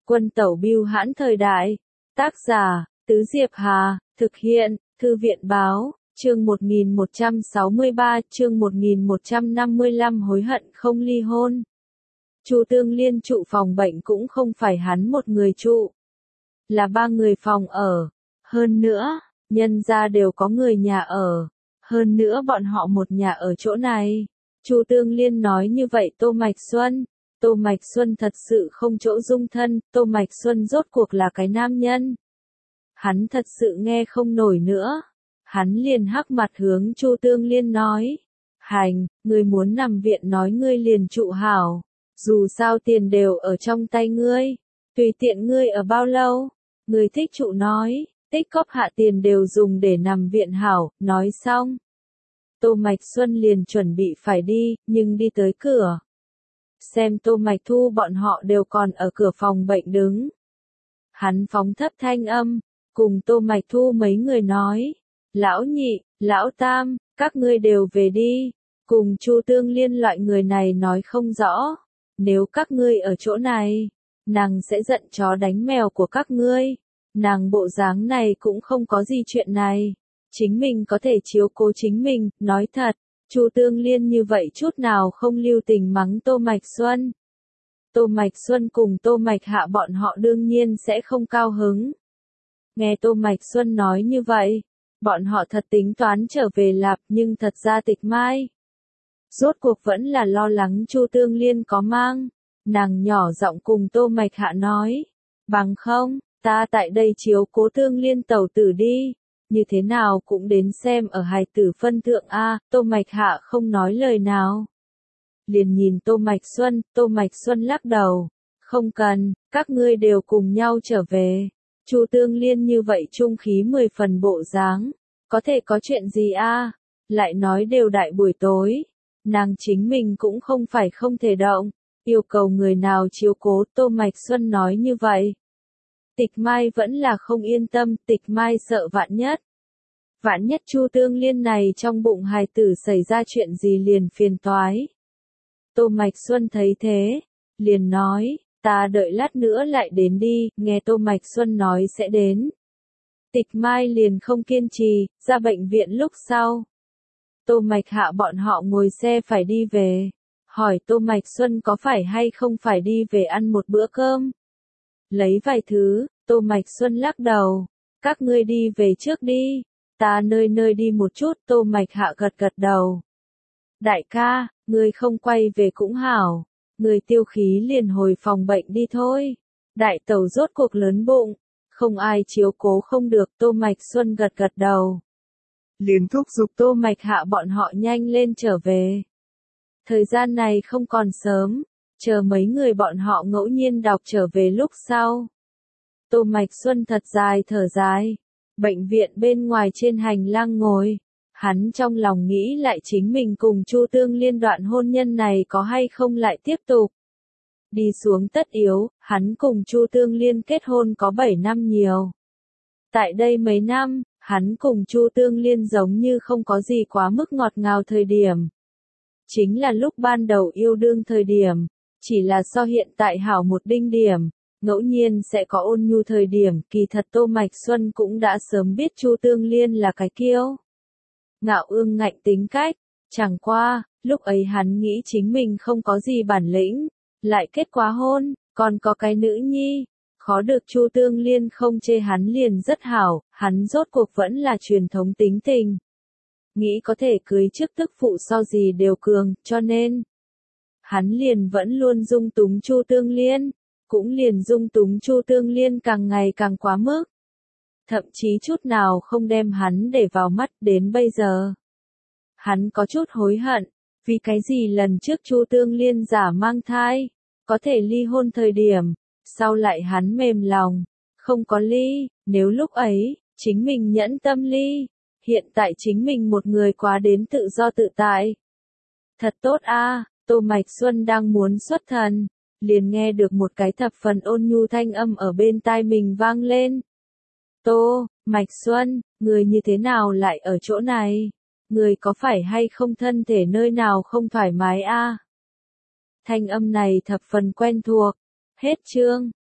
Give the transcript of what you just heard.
Quân tẩu bưu hãn thời đại. Tác giả, Tứ Diệp Hà, thực hiện, Thư viện báo, chương 1163, chương 1155 hối hận không ly hôn. Chu Tương Liên trụ phòng bệnh cũng không phải hắn một người trụ, là 3 người phòng ở. Hơn nữa, nhân gia đều có người nhà ở. Hơn nữa bọn họ một nhà ở chỗ này. Chu Tương Liên nói như vậy Tô Mạch Xuân thật sự không chỗ dung thân, Tô Mạch Xuân rốt cuộc là cái nam nhân. Hắn thật sự nghe không nổi nữa. Hắn liền hắc mặt hướng Chu Tương Liên nói. Hành, ngươi muốn nằm viện nói ngươi liền trụ hảo. Dù sao tiền đều ở trong tay ngươi. Tùy tiện ngươi ở bao lâu. Ngươi thích trụ nói, tích cóp hạ tiền đều dùng để nằm viện hảo, nói xong. Tô Mạch Xuân liền chuẩn bị phải đi, nhưng đi tới cửa. Xem Tô Mạch Thu bọn họ đều còn ở cửa phòng bệnh đứng. Hắn phóng thấp thanh âm, cùng Tô Mạch Thu mấy người nói. Lão nhị, lão tam, các ngươi đều về đi. Cùng Chu Tương Liên loại người này nói không rõ. Nếu các ngươi ở chỗ này, nàng sẽ giận chó đánh mèo của các ngươi. Nàng bộ dáng này cũng không có gì chuyện này. Chính mình có thể chiếu cố chính mình, nói thật. Chu Tương Liên như vậy chút nào không lưu tình mắng Tô Mạch Xuân. Tô Mạch Xuân cùng Tô Mạch Hạ bọn họ đương nhiên sẽ không cao hứng. Nghe Tô Mạch Xuân nói như vậy, bọn họ thật tính toán trở về Lạp nhưng thật ra Tịch Mai. Rốt cuộc vẫn là lo lắng Chu Tương Liên có mang. Nàng nhỏ giọng cùng Tô Mạch Hạ nói. Bằng không, ta tại đây chiếu cố Tương Liên tẩu tử đi. Như thế nào cũng đến xem ở hài tử phân thượng A, Tô Mạch Hạ không nói lời nào. Liền nhìn Tô Mạch Xuân lắc đầu. Không cần, các ngươi đều cùng nhau trở về. Chu Tương Liên như vậy trung khí 10 phần bộ dáng. Có thể có chuyện gì a? Lại nói đều đại buổi tối. Nàng chính mình cũng không phải không thể động. Yêu cầu người nào chiếu cố Tô Mạch Xuân nói như vậy. Tịch Mai vẫn là không yên tâm, Tịch Mai sợ vạn nhất. Vạn nhất Chu Tương Liên này trong bụng hài tử xảy ra chuyện gì liền phiền toái. Tô Mạch Xuân thấy thế, liền nói, ta đợi lát nữa lại đến đi, nghe Tô Mạch Xuân nói sẽ đến. Tịch Mai liền không kiên trì, ra bệnh viện lúc sau. Tô Mạch Hạ bọn họ ngồi xe phải đi về, hỏi Tô Mạch Xuân có phải hay không phải đi về ăn một bữa cơm. Lấy vài thứ, Tô Mạch Xuân lắc đầu, các ngươi đi về trước đi, ta nơi đi một chút, Tô Mạch Hạ gật đầu. Đại ca, ngươi không quay về cũng hảo, ngươi tiêu khí liền hồi phòng bệnh đi thôi. Đại tẩu rốt cuộc lớn bụng, không ai chiếu cố không được, Tô Mạch Xuân gật đầu. Liền thúc giục Tô Mạch Hạ bọn họ nhanh lên trở về. Thời gian này không còn sớm, chờ mấy người bọn họ ngẫu nhiên đọc trở về lúc sau. Tô Mạch Xuân thật dài thở dài, bệnh viện bên ngoài trên hành lang ngồi, hắn trong lòng nghĩ lại chính mình cùng Chu Tương Liên đoạn hôn nhân này có hay không lại tiếp tục. Đi xuống tất yếu, hắn cùng Chu Tương Liên kết hôn có 7 năm nhiều. Tại đây mấy năm, hắn cùng Chu Tương Liên giống như không có gì quá mức ngọt ngào thời điểm. Chính là lúc ban đầu yêu đương thời điểm, chỉ là so hiện tại hảo một đinh điểm, ngẫu nhiên sẽ có ôn nhu thời điểm, kỳ thật Tô Mạch Xuân cũng đã sớm biết Chu Tương Liên là cái kiêu ngạo ương ngạnh tính cách, chẳng qua, lúc ấy hắn nghĩ chính mình không có gì bản lĩnh, lại kết quá hôn, còn có cái nữ nhi, khó được Chu Tương Liên không chê hắn liền rất hảo, hắn rốt cuộc vẫn là truyền thống tính tình. Nghĩ có thể cưới trước tức phụ so gì đều cường, cho nên hắn liền vẫn luôn dung túng Chu Tương Liên, cũng liền dung túng Chu Tương Liên càng ngày càng quá mức. Thậm chí chút nào không đem hắn để vào mắt đến bây giờ. Hắn có chút hối hận, vì cái gì lần trước Chu Tương Liên giả mang thai, có thể ly hôn thời điểm, sau lại hắn mềm lòng, không có ly, nếu lúc ấy, chính mình nhẫn tâm ly, hiện tại chính mình một người quá đến tự do tự tại. Thật tốt a, Tô Mạch Xuân đang muốn xuất thần, liền nghe được một cái thập phần ôn nhu thanh âm ở bên tai mình vang lên. Tô Mạch Xuân, người như thế nào lại ở chỗ này? Người có phải hay không thân thể nơi nào không thoải mái a? Thanh âm này thập phần quen thuộc. Hết chương.